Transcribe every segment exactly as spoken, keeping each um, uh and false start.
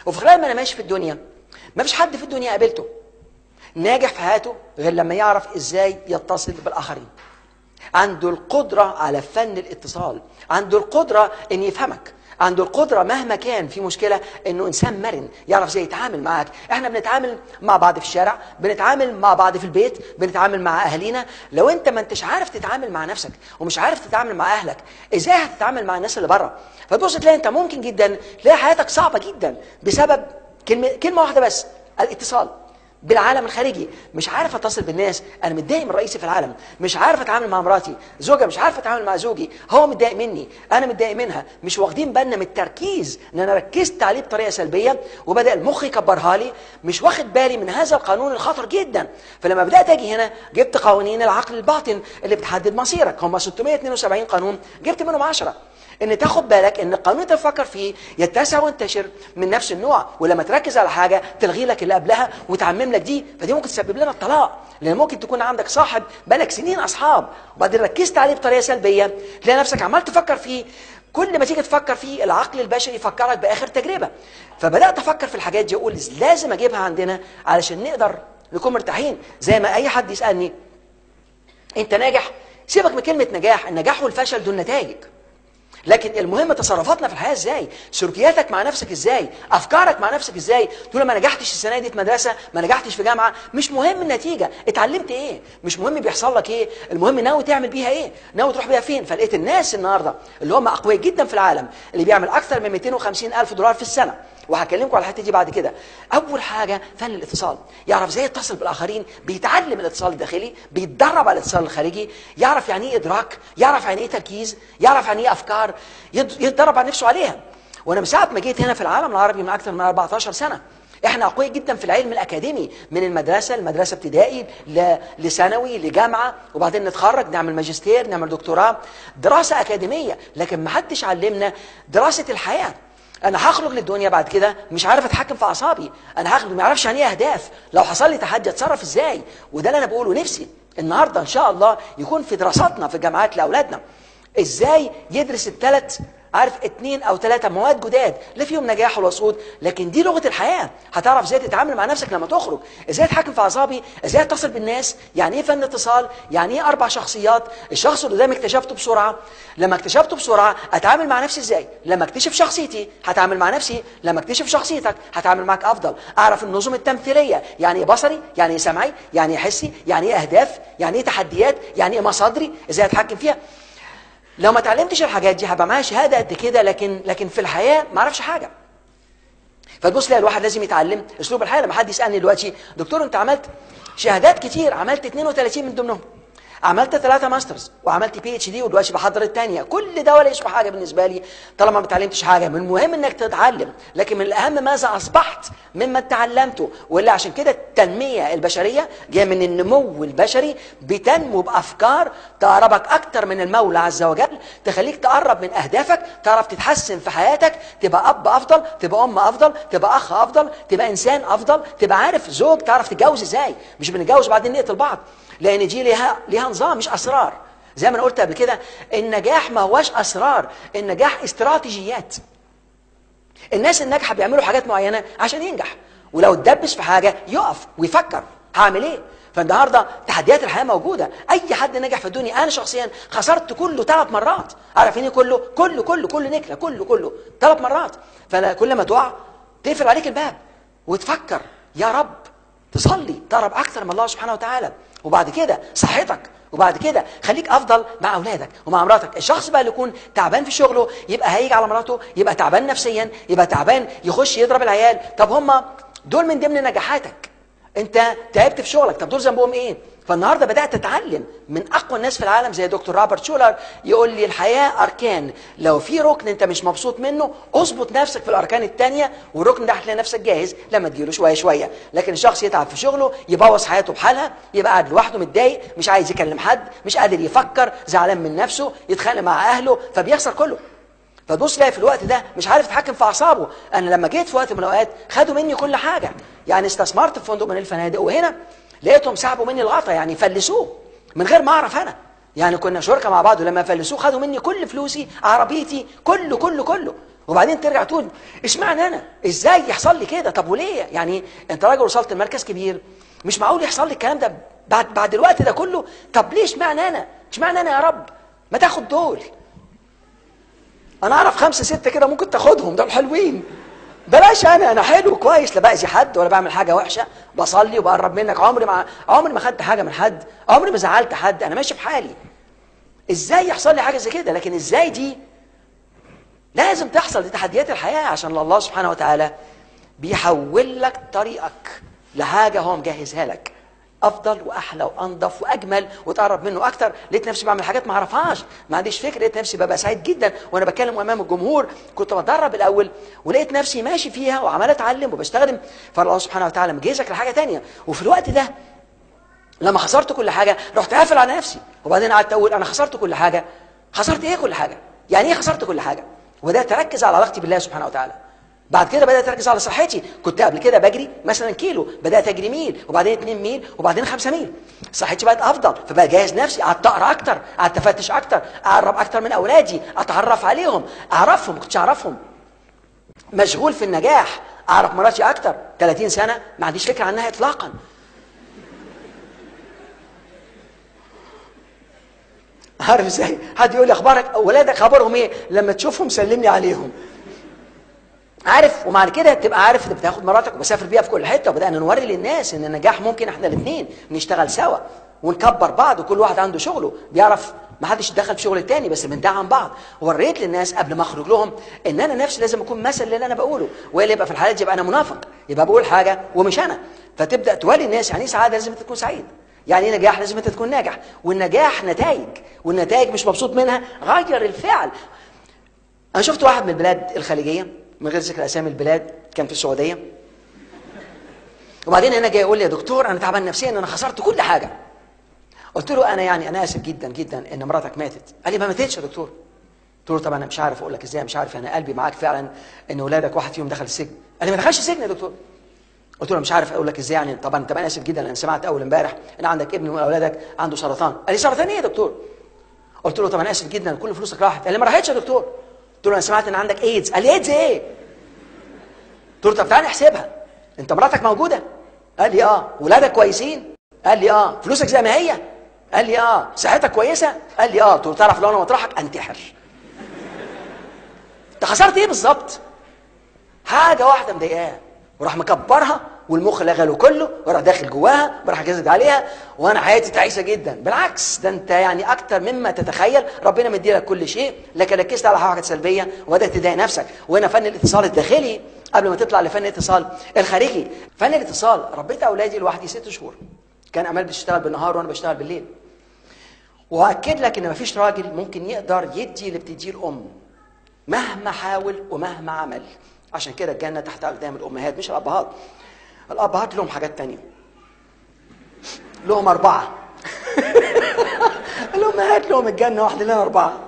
وفي خلال ما انا ماشي في الدنيا ما فيش حد في الدنيا قابلته ناجح في حياته غير لما يعرف ازاي يتصل بالاخرين. عنده القدرة على فن الاتصال، عنده القدرة ان يفهمك، عنده القدرة مهما كان في مشكلة انه انسان مرن يعرف ازاي يتعامل معاك. احنا بنتعامل مع بعض في الشارع، بنتعامل مع بعض في البيت، بنتعامل مع اهالينا. لو انت ما انتش عارف تتعامل مع نفسك ومش عارف تتعامل مع اهلك، ازاي هتتعامل مع الناس اللي بره؟ فتبص تلاقي انت ممكن جدا تلاقي حياتك صعبة جدا بسبب كلمة كلمة واحدة بس، الاتصال بالعالم الخارجي. مش عارف اتصل بالناس، انا متضايق من رئيسي في العالم، مش عارف اتعامل مع مراتي، زوجة مش عارف اتعامل مع زوجي، هو متضايق مني، انا متضايق منها. مش واخدين بالنا من التركيز ان انا ركزت عليه بطريقه سلبيه وبدا المخ يكبرها لي، مش واخد بالي من هذا القانون الخطر جدا. فلما بدات اجي هنا جبت قوانين العقل الباطن اللي بتحدد مصيرك، هم ستمائة واثنين وسبعين قانون، جبت منهم عشرة. ان تاخد بالك ان القانون اللي تفكر فيه يتسع وينتشر من نفس النوع، ولما تركز على حاجه تلغي لك اللي قبلها وتعمم لك دي، فدي ممكن تسبب لنا الطلاق. لان ممكن تكون عندك صاحب بقالك سنين اصحاب وبعدين ركزت عليه بطريقه سلبيه، تلاقي نفسك عمال تفكر فيه، كل ما تيجي تفكر فيه العقل البشري يفكرك باخر تجربه. فبدات افكر في الحاجات دي، اقول لازم اجيبها عندنا علشان نقدر نكون مرتاحين. زي ما اي حد يسالني انت ناجح، سيبك من كلمه نجاح، النجاح والفشل دول نتائج، لكن المهم تصرفاتنا في الحياه ازاي، سلوكياتك مع نفسك ازاي، افكارك مع نفسك ازاي. تقول ما نجحتش السنه دي في مدرسه، ما نجحتش في جامعه، مش مهم النتيجه، اتعلمت ايه، مش مهم بيحصل لك ايه، المهم ناوي تعمل بيها ايه، ناوي تروح بيها فين. فلقيت الناس النهارده اللي هم اقوياء جدا في العالم، اللي بيعمل اكثر من مئتين وخمسين الف دولار في السنه، وهكلمكم على الحته دي بعد كده. اول حاجه فن الاتصال، يعرف ازاي يتصل بالاخرين، بيتعلم الاتصال الداخلي، بيتدرب على الاتصال الخارجي، يعرف يعني ايه ادراك، يعرف يعني ايه تركيز، يعرف يعني ايه افكار، يتدرب على نفسه عليها. وانا من ساعه ما جيت هنا في العالم العربي من اكثر من أربعتاشر سنه، احنا اقوياء جدا في العلم الاكاديمي، من المدرسه المدرسه ابتدائي لثانوي لجامعه، وبعدين نتخرج نعمل ماجستير نعمل دكتوراه، دراسه اكاديميه. لكن ما حدش علمنا دراسه الحياه. انا هخرج للدنيا بعد كده مش عارف اتحكم في اعصابي، انا هخرج ما اعرفش يعني ايه اهداف، لو حصل لي تحدي اتصرف ازاي. وده اللي انا بقوله، نفسي النهارده ان شاء الله يكون في دراساتنا في الجامعات لاولادنا ازاي يدرس الثلاث، عارف اتنين او ثلاثة مواد جداد لا فيهم نجاح ولا صعود، لكن دي لغة الحياة. هتعرف ازاي تتعامل مع نفسك لما تخرج، ازاي اتحكم في اعصابي، ازاي اتصل بالناس، يعني ايه فن اتصال، يعني ايه اربع شخصيات. الشخص اللي قدامي اكتشفته بسرعة، لما اكتشفته بسرعة اتعامل مع نفسي ازاي، لما اكتشف شخصيتي هتعامل مع نفسي، لما اكتشف شخصيتك هتعامل معك افضل. اعرف النظم التمثيلية، يعني ايه بصري، يعني ايه سمعي، يعني ايه حسي، يعني ايه اهداف، يعني ايه تحديات، يعني ايه مصادري، ازاي اتحكم فيها. لو ما اتعلمتش الحاجات دي هبقى معايا شهاده قد كده، لكن لكن في الحياه ما اعرفش حاجه. فتبص لي الواحد لازم يتعلم اسلوب الحياه. لما حد يسالني دلوقتي دكتور انت عملت شهادات كتير، عملت اتنين وتلاتين من ضمنهم، عملت ثلاثة ماسترز وعملت بي اتش دي ودلوقتي بحضر الثانيه، كل ده ولا يسوى حاجه بالنسبه لي طالما ما اتعلمتش حاجه. من المهم انك تتعلم، لكن من الاهم ماذا اصبحت مما تعلمته. والا عشان كده التنميه البشريه جايه من النمو البشري، بتنمو بافكار تقربك اكتر من المولى عز وجل، تخليك تقرب من اهدافك، تعرف تتحسن في حياتك، تبقى اب افضل، تبقى ام افضل، تبقى اخ افضل، تبقى انسان افضل، تبقى عارف زوج، تعرف تتجوز ازاي، مش بنتجوز وبعدين نقتل بعض. لان دي ليها ليها نظام مش اسرار. زي ما انا قلت قبل كده، النجاح ما هواش اسرار، النجاح استراتيجيات. الناس الناجحه بيعملوا حاجات معينه عشان ينجح، ولو اتدبس في حاجه يقف ويفكر هعمل ايه. فالنهارده تحديات الحياه موجوده، اي حد نجح في الدنيا. انا شخصيا خسرت كله ثلاث مرات، عارفين ايه كله؟ كله كله كل نكله كله كله ثلاث مرات. فانا كل ما تقع تقفل عليك الباب وتفكر يا رب، تصلي تقرب اكثر من الله سبحانه وتعالى، وبعد كده صحتك، وبعد كده خليك افضل مع اولادك ومع مراتك. الشخص بقى اللي يكون تعبان في شغله يبقى هيجي على مراته، يبقى تعبان نفسيا، يبقى تعبان يخش يضرب العيال. طب هم دول من ضمن نجاحاتك، انت تعبت في شغلك، طب دول ذنبهم ايه؟ فالنهارده بدات اتعلم من اقوى الناس في العالم زي دكتور روبرت شولر، يقول لي الحياه اركان، لو في ركن انت مش مبسوط منه اظبط نفسك في الاركان الثانيه، والركن ده هتلاقي نفسك جاهز لما تجيله شويه شويه. لكن الشخص يتعب في شغله يبوظ حياته بحالها، يبقى قاعد لوحده متضايق، مش عايز يكلم حد، مش قادر يفكر، زعلان من نفسه، يتخانق مع اهله، فبيخسر كله. فتبص لاقي في الوقت ده مش عارف يتحكم في اعصابه. انا لما جيت في وقت من الاوقات خدوا مني كل حاجه، يعني استثمرت في فندق من الفنادق وهنا لقيتهم سحبوا مني الغطا، يعني فلسوه من غير ما اعرف انا. يعني كنا شركه مع بعض، ولما فلسوه خدوا مني كل فلوسي، عربيتي، كله كله كله. وبعدين ترجع تقول اشمعنى انا؟ ازاي يحصل لي كده؟ طب وليه؟ يعني انت راجل وصلت لمركز كبير، مش معقول يحصل لي الكلام ده بعد بعد الوقت ده كله. طب ليه اشمعنى انا؟ اشمعنى انا يا رب؟ ما تاخد دول. انا اعرف خمسه سته كده ممكن تاخدهم، دول حلوين. بلاش انا، انا حلو كويس، لا باذي حد ولا بعمل حاجه وحشه، بصلي وبقرب منك، عمري ما عمري ما خدت حاجه من حد، عمري ما زعلت حد، انا ماشي في حالي. ازاي يحصل لي حاجه زي كده؟ لكن ازاي دي لازم تحصل، دي تحديات الحياه، عشان الله سبحانه وتعالى بيحول لك طريقك لحاجه هو مجهزها لك افضل واحلى وانضف واجمل، وتقرب منه اكتر. لقيت نفسي بعمل حاجات ما اعرفهاش، ما عنديش فكره، لقيت نفسي ببقى سعيد جدا وانا بتكلم امام الجمهور. كنت بتدرب الاول ولقيت نفسي ماشي فيها وعمال اتعلم وبستخدم، فالله سبحانه وتعالى مجهزك لحاجه ثانيه. وفي الوقت ده لما خسرت كل حاجه رحت قافل على نفسي، وبعدين قعدت اقول انا خسرت كل حاجه. خسرت ايه كل حاجه؟ يعني ايه خسرت كل حاجه؟ وبدات اركز على علاقتي بالله سبحانه وتعالى. بعد كده بدات اركز على صحتي. كنت قبل كده بجري مثلا كيلو، بدات اجري ميل، وبعدين اتنين ميل، وبعدين خمسة ميل. صحتي بقت افضل، فبقى جاهز نفسي. قعدت اقرا اكتر، قعدت افتش اكتر، اقرب اكتر من اولادي، اتعرف عليهم، اعرفهم ما كنتش اعرفهم. مشغول في النجاح، اعرف مراتي اكتر. ثلاثين سنه ما عنديش فكره عنها اطلاقا. عارف ازاي؟ حد يقول لي اخبارك اولادك، خبرهم ايه؟ لما تشوفهم سلمني عليهم. عارف؟ ومع كده تبقى عارف انت بتاخد مراتك وبسافر بيها في كل حته، وبدانا نوري للناس ان النجاح ممكن احنا الاثنين نشتغل سوا ونكبر بعض، وكل واحد عنده شغله بيعرف، ما حدش يتدخل في شغل الثاني، بس بندعم بعض. وريت للناس قبل ما اخرج لهم ان انا نفسي لازم اكون مثل للي انا بقوله، والا يبقى في الحالات دي يبقى انا منافق، يبقى بقول حاجه ومش انا. فتبدا توري الناس يعني ايه سعاده، لازم انت تكون سعيد. يعني ايه نجاح، لازم انت تكون ناجح. والنجاح نتائج، والنتائج مش مبسوط منها، غير الفعل. انا شفت واحد من البلاد الخليجيه من غير ذكر اسامي البلاد، كان في السعوديه، وبعدين هنا جاي يقول لي يا دكتور انا تعبان نفسيا، انا خسرت كل حاجه. قلت له انا يعني انا اسف جدا جدا ان مراتك ماتت. قال لي ما ماتتش يا دكتور. قلت له طب انا مش عارف اقول لك ازاي، مش عارف، انا قلبي معاك فعلا ان اولادك واحد فيهم دخل السجن. قال لي ما دخلش السجن يا دكتور. قلت له مش عارف اقول لك ازاي يعني. طبعا طب انا اسف جدا، انا سمعت اول امبارح ان عندك ابن من اولادك عنده سرطان. قال لي سرطان ايه يا دكتور؟ قلت له طب انا اسف جدا كل فلوسك راحت. قال لي ما راحتش يا دكتور. قلت له انا سمعت ان عندك ايدز. قال لي ايدز ايه؟ قلت له طب تعالى نحسبها، انت مراتك موجوده؟ قال لي اه. ولادك كويسين؟ قال لي اه. فلوسك زي ما هي؟ قال لي اه. صحتك كويسه؟ قال لي اه. قلت له تعرف لو انا مطرحك انتحر. انت خسرت ايه بالظبط؟ حاجه واحده مضايقاه وراح مكبرها، والمخ لغله كله وراح داخل جواها وراح جازد عليها، وانا حياتي تعيسه جدا. بالعكس ده انت يعني اكتر مما تتخيل، ربنا مديلك كل شيء، لكن ركزت على حاجه سلبيه وبدات تضايق نفسك. وهنا فن الاتصال الداخلي قبل ما تطلع لفن الاتصال الخارجي. فن الاتصال، ربيت اولادي لوحدي ست شهور، كان امال بتشتغل بالنهار وانا بشتغل بالليل. واكد لك ان مفيش راجل ممكن يقدر يدي اللي بتديه الام مهما حاول ومهما عمل. عشان كده الجنه تحت اقدام الامهات مش الابهات. الابهات لهم حاجات تانية، لهم اربعه. الامهات لهم الجنه واحده، لنا اربعه.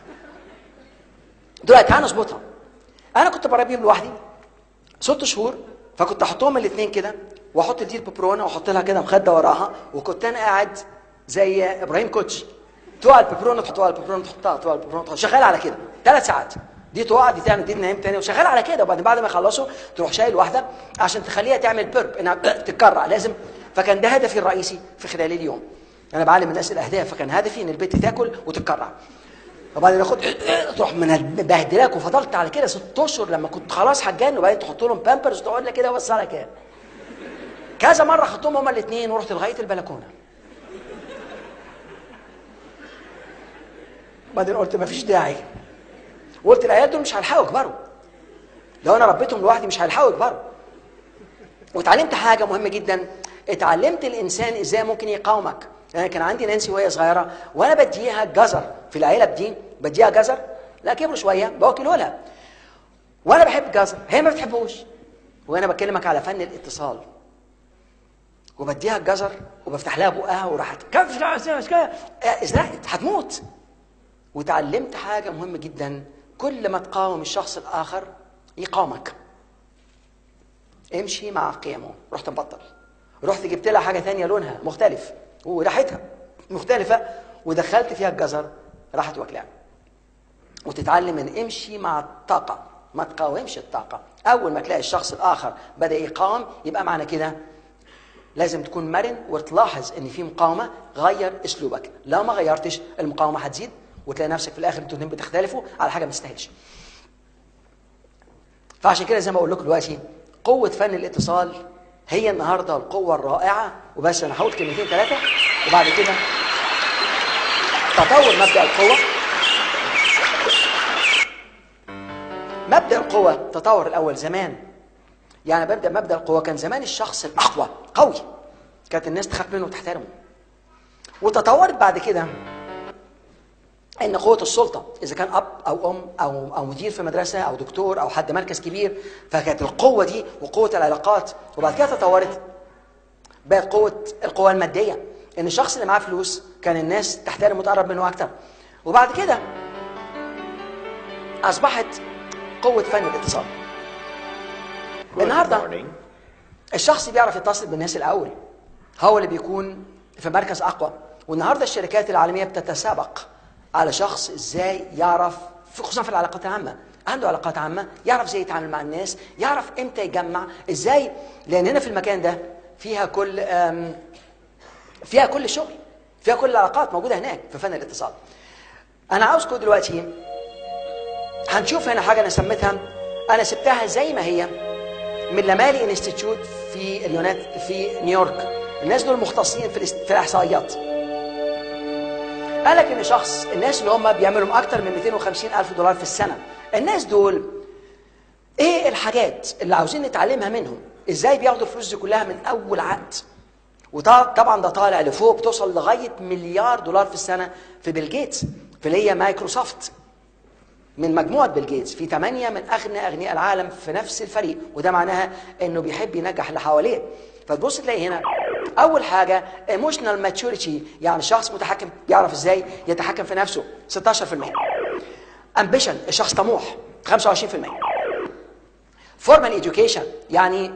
دلوقتي تعالى نظبطها. انا كنت بربيهم لوحدي ست شهور، فكنت احطهم الاثنين كده، واحط دي الببرونه واحط لها كده مخده وراها، وكنت انا قاعد زي ابراهيم كوتش، تقع الببرونه تحطها، الببرونه تحطها، تقع الببرونه تحطها، شغال على كده ثلاث ساعات. دي تقع، دي تعمل، دي تنام تاني، وشغال على كده. وبعدين بعد ما يخلصوا تروح شايل واحده عشان تخليها تعمل بيرب، انها تتكرع لازم. فكان ده هدفي الرئيسي في خلال اليوم. انا بعلم الناس الاهداف، فكان هدفي ان البنت تاكل وتتكرع. وبعدين اخد تروح من بهدلاك. وفضلت على كده ست اشهر لما كنت خلاص هتجن، وبعدين تحط لهم بامبرز وتقعد لك كده وبص على كده. كذا مره خدتهم هما الاثنين ورحت لغايه البلكونه. بعدين قلت مفيش داعي، وقلت العيال دول مش هيلحقوا يكبروا، لو انا ربيتهم لوحدي مش هيلحقوا يكبروا. واتعلمت حاجه مهمه جدا، اتعلمت الانسان ازاي ممكن يقاومك. انا يعني كان عندي نانسي وهي صغيره، وانا بديها جزر في العيله دي، بديها جزر، لا كبروا شويه باكله لها، وانا بحب الجزر هي ما بتحبوش. وانا بكلمك على فن الاتصال، وبديها الجزر وبفتح لها بقها وراحت كيف ازرقت هتموت. وتعلمت حاجه مهمه جدا، كل ما تقاوم الشخص الاخر يقاومك. امشي مع قيمه. رحت مبطل، رحت جبت لها حاجه ثانيه لونها مختلف وريحتها مختلفه، ودخلت فيها الجزر، راحت واكلها. وتتعلم ان امشي مع الطاقه ما تقاومش الطاقة. أول ما تلاقي الشخص الآخر بدأ يقاوم يبقى معنى كده لازم تكون مرن وتلاحظ إن في مقاومة، غير أسلوبك. لو ما غيرتش المقاومة هتزيد وتلاقي نفسك في الآخر انتوا الاثنين بتختلفوا على حاجة ما تستاهلش. فعشان كده زي ما أقول لكم دلوقتي قوة فن الاتصال هي النهارده القوة الرائعة. وبس أنا هقول كلمتين ثلاثة وبعد كده تطور مبدأ القوة. مبدأ القوة تطور الأول زمان، يعني ببدأ مبدأ القوة كان زمان الشخص الأقوى قوي كانت الناس تخاف منه وتحترمه، وتطورت بعد كده ان قوه السلطه اذا كان اب او ام او او مدير في مدرسه او دكتور او حد مركز كبير، فكانت القوه دي وقوه العلاقات. وبعد كده تطورت بقت قوه القوه الماديه، ان الشخص اللي معاه فلوس كان الناس تحترمه وتقرب منه اكتر. وبعد كده اصبحت قوه فن الاتصال. النهارده الشخص اللي بيعرف يتصل بالناس الاول هو اللي بيكون في مركز اقوى. والنهارده الشركات العالميه بتتسابق على شخص ازاي يعرف، خصوصا في العلاقات العامه، عنده علاقات عامه، يعرف ازاي يتعامل مع الناس، يعرف امتى يجمع ازاي، لان هنا في المكان ده فيها كل فيها كل الشغل، فيها كل العلاقات موجوده هناك في فن الاتصال. انا عاوزكم دلوقتي هنشوف هنا حاجه انا سميتها، انا سبتها زي ما هي من لامالي انستيتيوت في اليونات في نيويورك. الناس دول مختصين في, في الاحصائيات. قال لك ان شخص الناس اللي هم بيعملوا اكتر من مئتين وخمسين الف دولار في السنه، الناس دول ايه الحاجات اللي عاوزين نتعلمها منهم؟ ازاي بياخدوا الفلوس دي كلها من اول عقد؟ وطبعا ده طالع لفوق، بتوصل لغايه مليار دولار في السنه في بيل جيتس، في اللي هي مايكروسوفت، من مجموعه بيل جيتس، في ثمانيه من اغنى اغنياء العالم في نفس الفريق، وده معناها انه بيحب ينجح اللي حواليه. فتبص تلاقي هنا اول حاجه ايموشنال ماتشوريتي، يعني شخص متحكم بيعرف ازاي يتحكم في نفسه ستة عشر بالمئة. امبيشن الشخص طموح خمسة وعشرين بالمئة. فورمال اديوكيشن يعني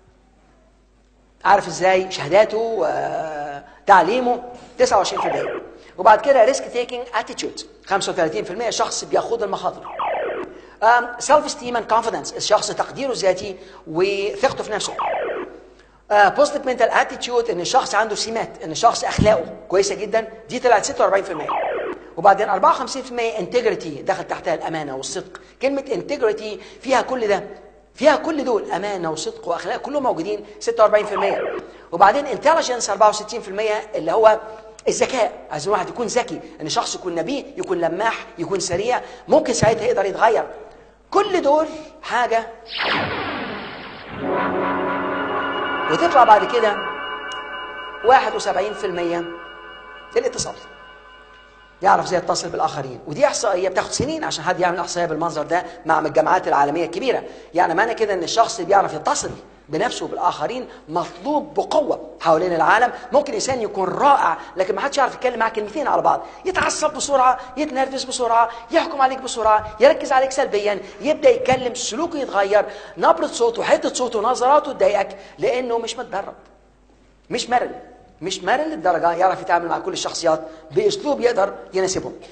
عارف ازاي شهاداته وتعليمه تسعة وعشرين بالمئة. وبعد كده ريسك تيكينج اتيتيود خمسة وثلاثين بالمئة، شخص بياخد المخاطر. سيلف ستيم اند كونفيدنس الشخص تقديره الذاتي وثقته في نفسه. بوزيتيف منتال اتيتيود ان الشخص عنده سمات، ان الشخص اخلاقه كويسه جدا، دي طلعت ستة وأربعين بالمئة. وبعدين أربعة وخمسين بالمئة انتجريتي دخل تحتها الامانه والصدق. كلمه انتجريتي فيها كل ده، فيها كل دول، امانه وصدق واخلاق كلهم موجودين ستة وأربعين بالمئة. وبعدين انتليجنس أربعة وستين بالمئة اللي هو الذكاء، عايز الواحد يكون ذكي، ان شخص يكون نبيه، يكون لماح، يكون سريع، ممكن ساعتها يقدر يتغير. كل دول حاجه وتطلع بعد كده واحد وسبعين بالمئة الاتصال، يعرف ازاي يتصل بالاخرين. ودي احصائيه بتاخد سنين عشان حد يعمل احصائيه بالمنظر ده مع الجامعات العالميه الكبيره. يعني معنى كده ان الشخص اللي بيعرف يتصل بنفسه وبالاخرين مطلوب بقوه حوالين العالم. ممكن انسان يكون رائع لكن ما حدش يعرف يتكلم معاه كلمتين على بعض، يتعصب بسرعه، يتنرفز بسرعه، يحكم عليك بسرعه، يركز عليك سلبيا، يبدا يتكلم، سلوكه يتغير، نبره صوته، حده صوته، نظراته تضايقك، لانه مش متدرب، مش مرن، مش مرن للدرجه يعرف يتعامل مع كل الشخصيات باسلوب يقدر يناسبهم.